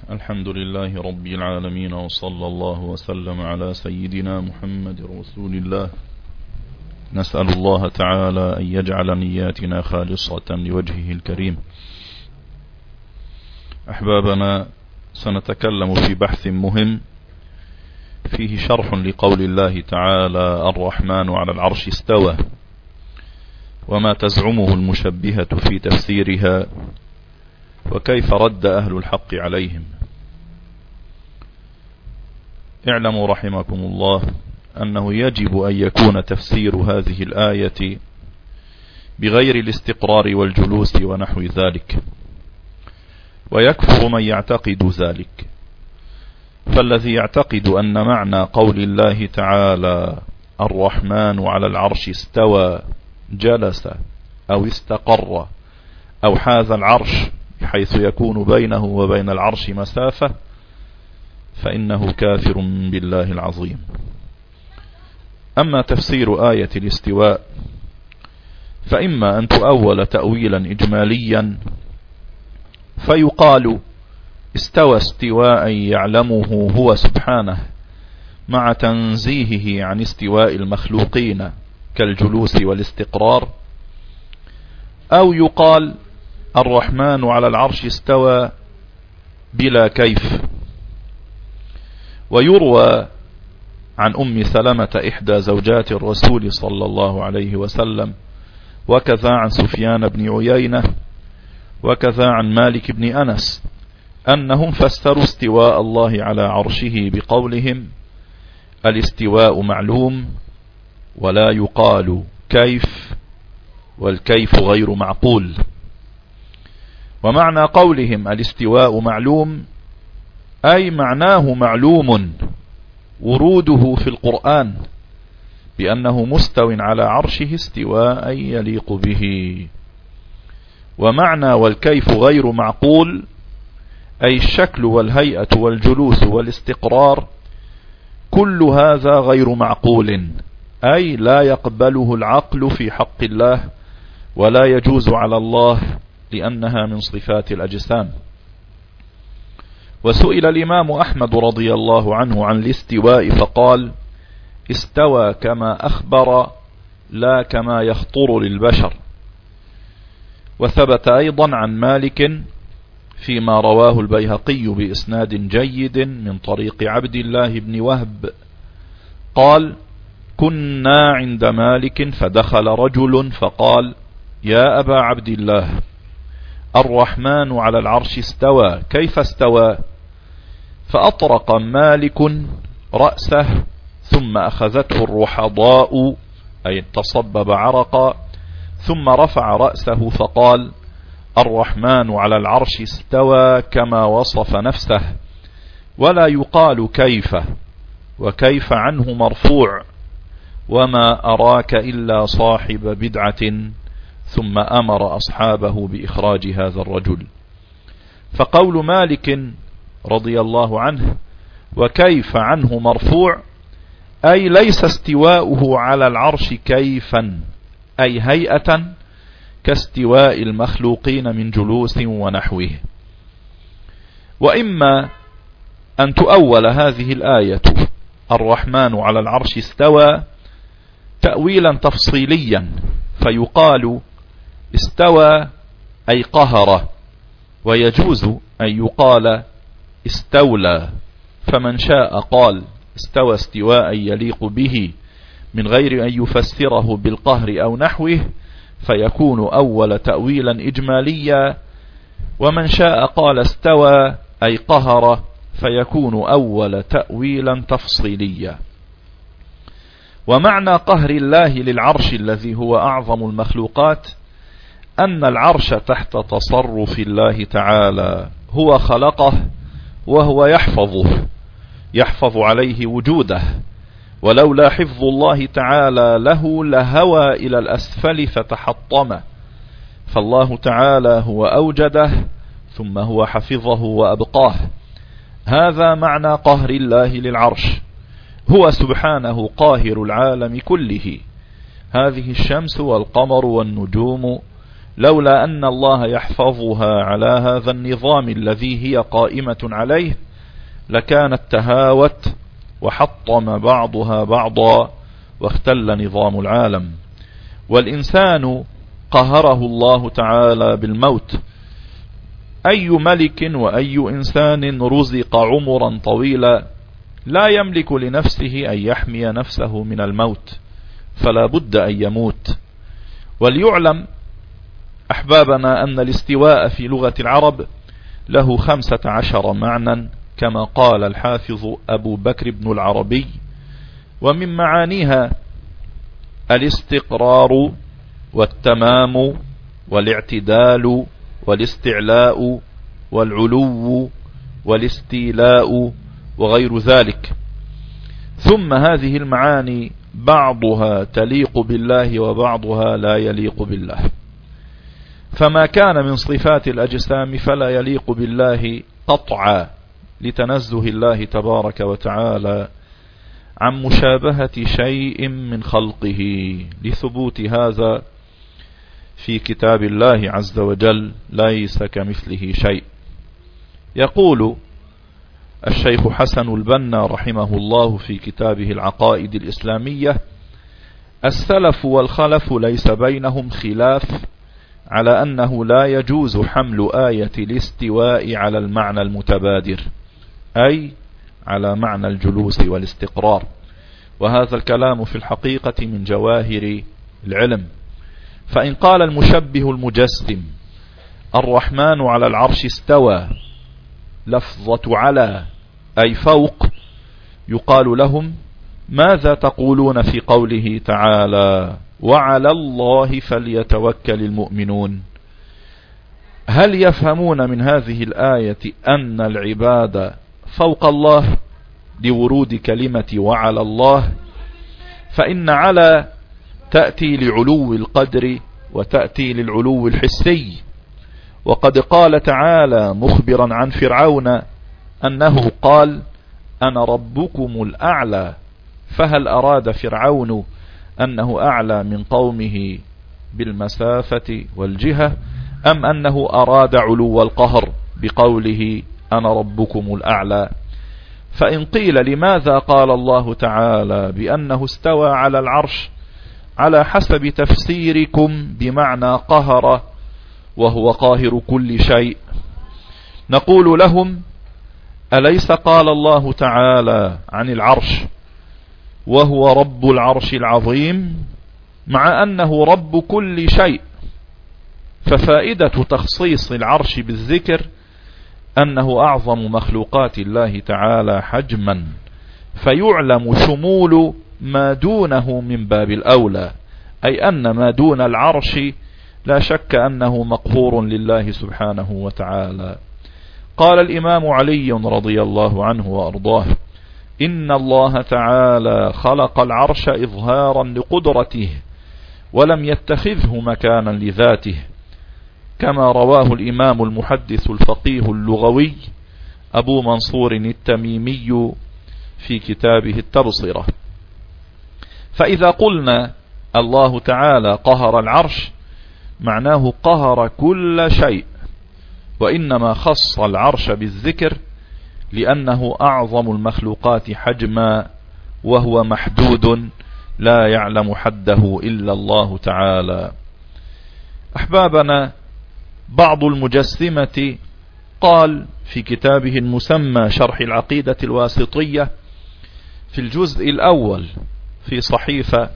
الحمد لله رب العالمين، وصلى الله وسلم على سيدنا محمد رسول الله. نسأل الله تعالى أن يجعل نياتنا خالصة لوجهه الكريم. أحبابنا، سنتكلم في بحث مهم فيه شرح لقول الله تعالى: الرحمن على العرش استوى، وما تزعمه المشبهة في تفسيرها، وكيف رد أهل الحق عليهم. اعلموا رحمكم الله أنه يجب أن يكون تفسير هذه الآية بغير الاستقرار والجلوس ونحو ذلك، ويكفر من يعتقد ذلك. فالذي يعتقد أن معنى قول الله تعالى: الرحمن على العرش استوى، جلس أو استقر أو حاز العرش بحيث يكون بينه وبين العرش مسافة، فإنه كافر بالله العظيم. أما تفسير آية الاستواء فإما أن تؤول تأويلا إجماليا فيقال: استوى استواء يعلمه هو سبحانه مع تنزيهه عن استواء المخلوقين كالجلوس والاستقرار، أو يقال: الرحمن على العرش استوى بلا كيف. ويروى عن أم سلمة إحدى زوجات الرسول صلى الله عليه وسلم، وكذا عن سفيان بن عيينة، وكذا عن مالك بن أنس، أنهم فسروا استواء الله على عرشه بقولهم: الاستواء معلوم ولا يقال كيف، والكيف غير معقول. ومعنى قولهم الاستواء معلوم أي معناه معلوم وروده في القرآن بأنه مستو على عرشه استواء يليق به. ومعنى والكيف غير معقول أي الشكل والهيئة والجلوس والاستقرار، كل هذا غير معقول، أي لا يقبله العقل في حق الله، ولا يجوز على الله لأنها من صفات الأجسام. وسئل الإمام أحمد رضي الله عنه عن الاستواء فقال: استوى كما أخبر لا كما يخطر للبشر. وثبت أيضا عن مالك فيما رواه البيهقي بإسناد جيد من طريق عبد الله بن وهب قال: كنا عند مالك فدخل رجل فقال: يا أبا عبد الله، الرحمن على العرش استوى، كيف استوى؟ فأطرق مالك رأسه ثم أخذته الرحضاء أي تصبب عرقا، ثم رفع رأسه فقال: الرحمن على العرش استوى كما وصف نفسه، ولا يقال كيف، وكيف عنه مرفوع، وما أراك إلا صاحب بدعة. ثم أمر أصحابه بإخراج هذا الرجل. فقول مالك رضي الله عنه وكيف عنه مرفوع أي ليس استواؤه على العرش كيفا أي هيئة كاستواء المخلوقين من جلوس ونحوه. وإما أن تؤول هذه الآية الرحمن على العرش استوى تأويلا تفصيليا فيقال: استوى أي قهر، ويجوز أن يقال استولى، فمن شاء قال استوى استواء يليق به من غير أن يفسره بالقهر أو نحوه، فيكون أول تأويلا إجماليا، ومن شاء قال استوى أي قهر، فيكون أول تأويلا تفصيليا. ومعنى قهر الله للعرش الذي هو أعظم المخلوقات أن العرش تحت تصرف الله تعالى، هو خلقه وهو يحفظ عليه وجوده، ولولا حفظ الله تعالى له لهوى إلى الأسفل فتحطم، فالله تعالى هو أوجده ثم هو حفظه وأبقاه. هذا معنى قهر الله للعرش، هو سبحانه قاهر العالم كله. هذه الشمس والقمر والنجوم لولا أن الله يحفظها على هذا النظام الذي هي قائمة عليه لكانت تهاوت وحطم بعضها بعضا واختل نظام العالم. والإنسان قهره الله تعالى بالموت. أي ملك وأي إنسان رزق عمرا طويلا لا يملك لنفسه أن يحمي نفسه من الموت، فلا بد أن يموت. وليعلم أحبابنا أن الاستواء في لغة العرب له 15 معنى كما قال الحافظ أبو بكر بن العربي، ومن معانيها الاستقرار والتمام والاعتدال والاستعلاء والعلو والاستيلاء وغير ذلك. ثم هذه المعاني بعضها تليق بالله وبعضها لا يليق بالله، فما كان من صفات الأجسام فلا يليق بالله قطعا لتنزه الله تبارك وتعالى عن مشابهة شيء من خلقه، لثبوت هذا في كتاب الله عز وجل ليس كمثله شيء. يقول الشيخ حسن البنا رحمه الله في كتابه العقائد الإسلامية: السلف والخلف ليس بينهم خلاف على أنه لا يجوز حمل آية الاستواء على المعنى المتبادر، أي على معنى الجلوس والاستقرار، وهذا الكلام في الحقيقة من جواهر العلم. فإن قال المشبه المجسم الرحمن على العرش استوى، لفظة على أي فوق، يقال لهم: ماذا تقولون في قوله تعالى وعلى الله فليتوكل المؤمنون؟ هل يفهمون من هذه الآية أن العباد فوق الله لورود كلمة وعلى الله؟ فإن على تأتي لعلو القدر وتأتي للعلو الحسي، وقد قال تعالى مخبرا عن فرعون أنه قال أنا ربكم الأعلى، فهل أراد فرعون أنه أعلى من قومه بالمسافة والجهة، أم أنه أراد علو القهر بقوله أنا ربكم الأعلى؟ فإن قيل لماذا قال الله تعالى بأنه استوى على العرش على حسب تفسيركم بمعنى قهر وهو قاهر كل شيء، نقول لهم: أليس قال الله تعالى عن العرش وهو رب العرش العظيم، مع أنه رب كل شيء؟ ففائدة تخصيص العرش بالذكر أنه أعظم مخلوقات الله تعالى حجما، فيعلم شمول ما دونه من باب الأولى، أي أن ما دون العرش لا شك أنه مقهور لله سبحانه وتعالى. قال الإمام علي رضي الله عنه وأرضاه: إن الله تعالى خلق العرش إظهارا لقدرته ولم يتخذه مكانا لذاته، كما رواه الإمام المحدث الفقيه اللغوي أبو منصور التميمي في كتابه التبصرة. فإذا قلنا الله تعالى قهر العرش معناه قهر كل شيء، وإنما خص العرش بالذكر لأنه أعظم المخلوقات حجما وهو محدود لا يعلم حده إلا الله تعالى. أحبابنا، بعض المجسمة قال في كتابه المسمى شرح العقيدة الواسطية في الجزء الأول في صحيفة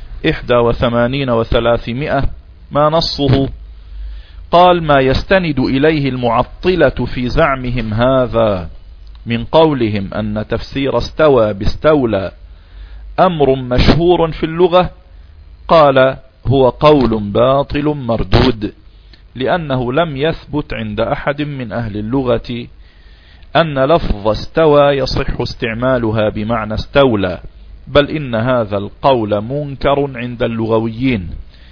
81 و300 ما نصه، قال: ما يستند إليه المعطلة في زعمهم هذا من قولهم أن تفسير استوى باستولى أمر مشهور في اللغة، قال: هو قول باطل مردود، لأنه لم يثبت عند أحد من أهل اللغة أن لفظ استوى يصح استعمالها بمعنى استولى، بل إن هذا القول منكر عند اللغويين.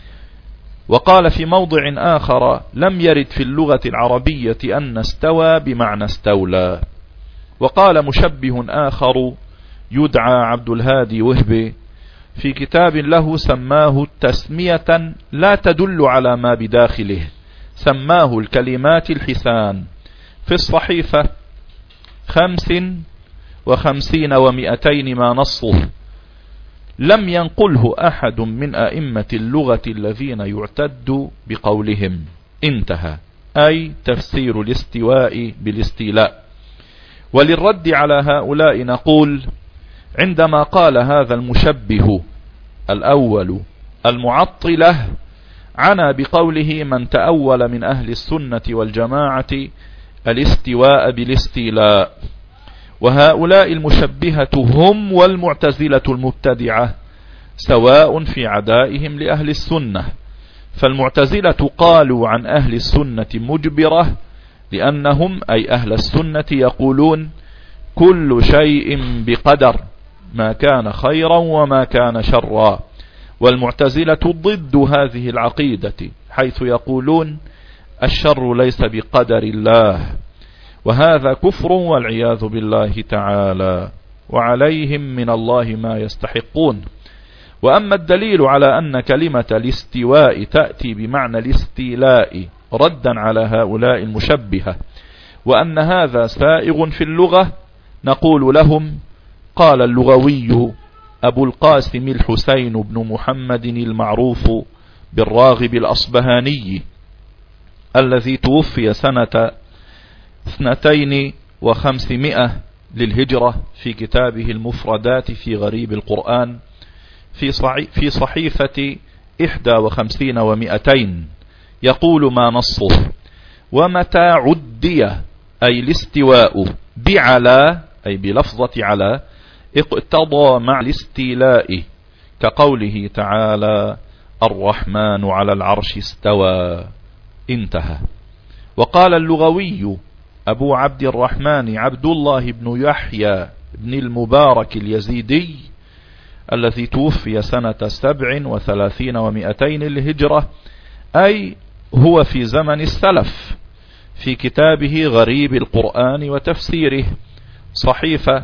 وقال في موضع آخر: لم يرد في اللغة العربية أن استوى بمعنى استولى. وقال مشبه آخر يدعى عبد الهادي وهبي: في كتاب له سماه تسمية لا تدل على ما بداخله، سماه الكلمات الحسان، في الصحيفة 55 و200 ما نصه. لم ينقله أحد من أئمة اللغة الذين يعتد بقولهم. انتهى. أي تفسير الاستواء بالاستيلاء. وللرد على هؤلاء نقول: عندما قال هذا المشبه الأول المعطلة، عنى بقوله من تأول من أهل السنة والجماعة الاستواء بالاستيلاء، وهؤلاء المشبهة هم والمعتزلة المبتدعة سواء في عدائهم لأهل السنة. فالمعتزلة قالوا عن أهل السنة مجبرة، لأنهم أي أهل السنة يقولون كل شيء بقدر، ما كان خيرا وما كان شرا. والمعتزلة ضد هذه العقيدة، حيث يقولون الشر ليس بقدر الله، وهذا كفر والعياذ بالله تعالى، وعليهم من الله ما يستحقون. وأما الدليل على أن كلمة الاستواء تأتي بمعنى الاستيلاء ردا على هؤلاء المشبهة، وأن هذا سائغ في اللغة، نقول لهم: قال اللغوي أبو القاسم الحسين بن محمد المعروف بالراغب الأصبهاني، الذي توفي سنة 5200 للهجرة، في كتابه المفردات في غريب القرآن في صحيفة 51 و200، يقول ما نصه: ومتى عدي أي الاستواء بعلى أي بلفظة على اقتضى مع الاستيلاء، كقوله تعالى: الرحمن على العرش استوى. انتهى. وقال اللغوي أبو عبد الرحمن عبد الله بن يحيى بن المبارك اليزيدي، الذي توفي سنة 37 و200 للهجرة، أي هو في زمن السلف، في كتابه غريب القرآن وتفسيره صحيفة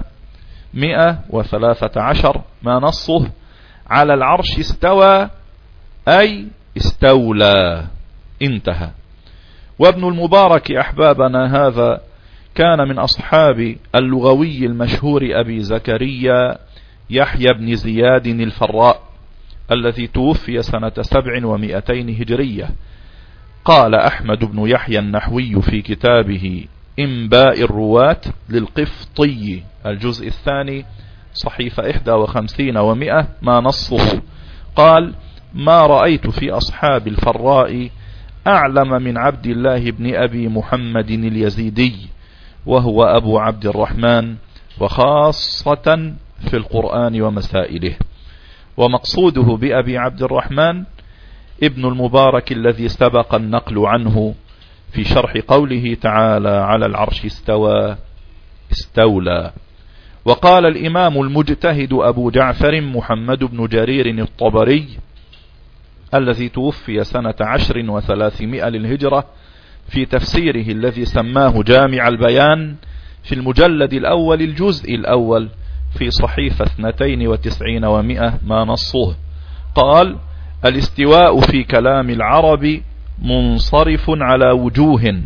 113 ما نصه: على العرش استوى أي استولى. انتهى. وابن المبارك أحبابنا هذا كان من أصحاب اللغوي المشهور أبي زكريا يحيى بن زياد الفراء، الذي توفي سنة 700 هجرية. قال أحمد بن يحيى النحوي في كتابه إنباء الرواة للقفطي الجزء الثاني صحيفة 51 و100 ما نصه، قال: ما رأيت في أصحاب الفراء أعلم من عبد الله بن أبي محمد اليزيدي، وهو أبو عبد الرحمن، وخاصة في القرآن ومسائله. ومقصوده بأبي عبد الرحمن ابن المبارك الذي سبق النقل عنه في شرح قوله تعالى: على العرش استوى استولى. وقال الإمام المجتهد أبو جعفر محمد بن جرير الطبري، الذي توفي سنة 10 و300 للهجرة، في تفسيره الذي سماه جامع البيان، في المجلد الأول الجزء الأول في صحيفة 92 و100 ما نصه، قال: الاستواء في كلام العرب منصرف على وجوه،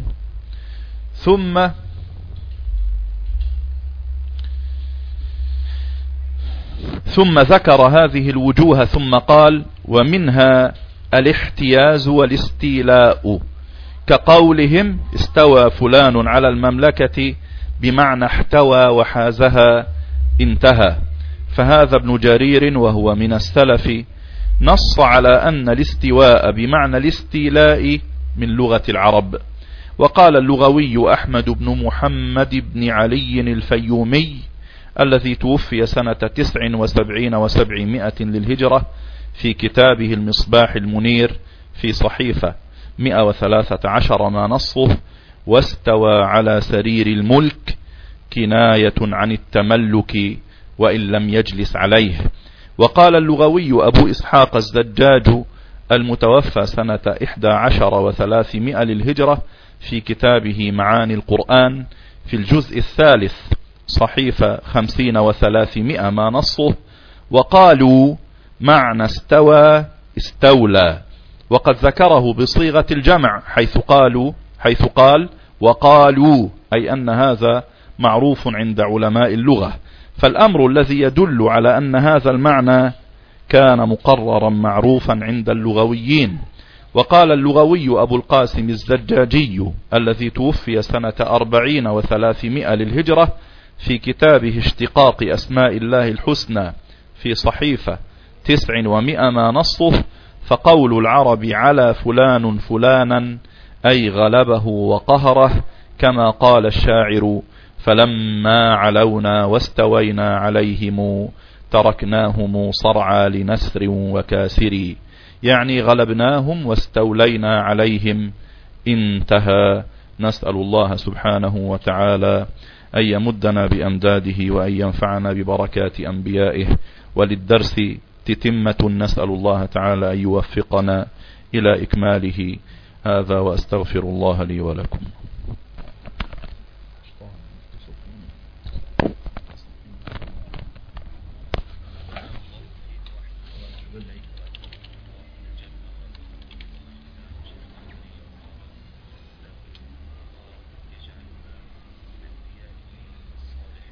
ثم ذكر هذه الوجوه، ثم قال: ومنها الاحتياز والاستيلاء، كقولهم استوى فلان على المملكة بمعنى احتوى وحازها. انتهى. فهذا ابن جرير وهو من السلف نص على أن الاستواء بمعنى الاستيلاء من لغة العرب. وقال اللغوي أحمد بن محمد بن علي الفيومي، الذي توفي سنة 79 و700 للهجرة، في كتابه المصباح المنير في صحيفة 113 ما نصه: واستوى على سرير الملك، كناية عن التملك وإن لم يجلس عليه. وقال اللغوي أبو إسحاق الزجاج، المتوفى سنة 11 و300 للهجرة، في كتابه معاني القرآن في الجزء الثالث صحيفة 50 و300 ما نصه: وقالوا معنى استوى استولى، وقد ذكره بصيغة الجمع حيث قال وقالوا، أي أن هذا معروف عند علماء اللغة. فالأمر الذي يدل على أن هذا المعنى كان مقررا معروفا عند اللغويين. وقال اللغوي أبو القاسم الزجاجي الذي توفي سنة 40 و300 للهجرة في كتابه اشتقاق أسماء الله الحسنى في صحيفة 900 ما نصه: فقول العرب على فلان فلانا أي غلبه وقهره، كما قال الشاعر: فلما علونا واستوينا عليهم تركناهم صرعى لنسر وكاسر، يعني غلبناهم واستولينا عليهم. انتهى. نسأل الله سبحانه وتعالى أن يمدنا بأمداده وأن ينفعنا ببركات أنبيائه. وللدرس تتمة، نسأل الله تعالى أن يوفقنا إلى إكماله. هذا وأستغفر الله لي ولكم.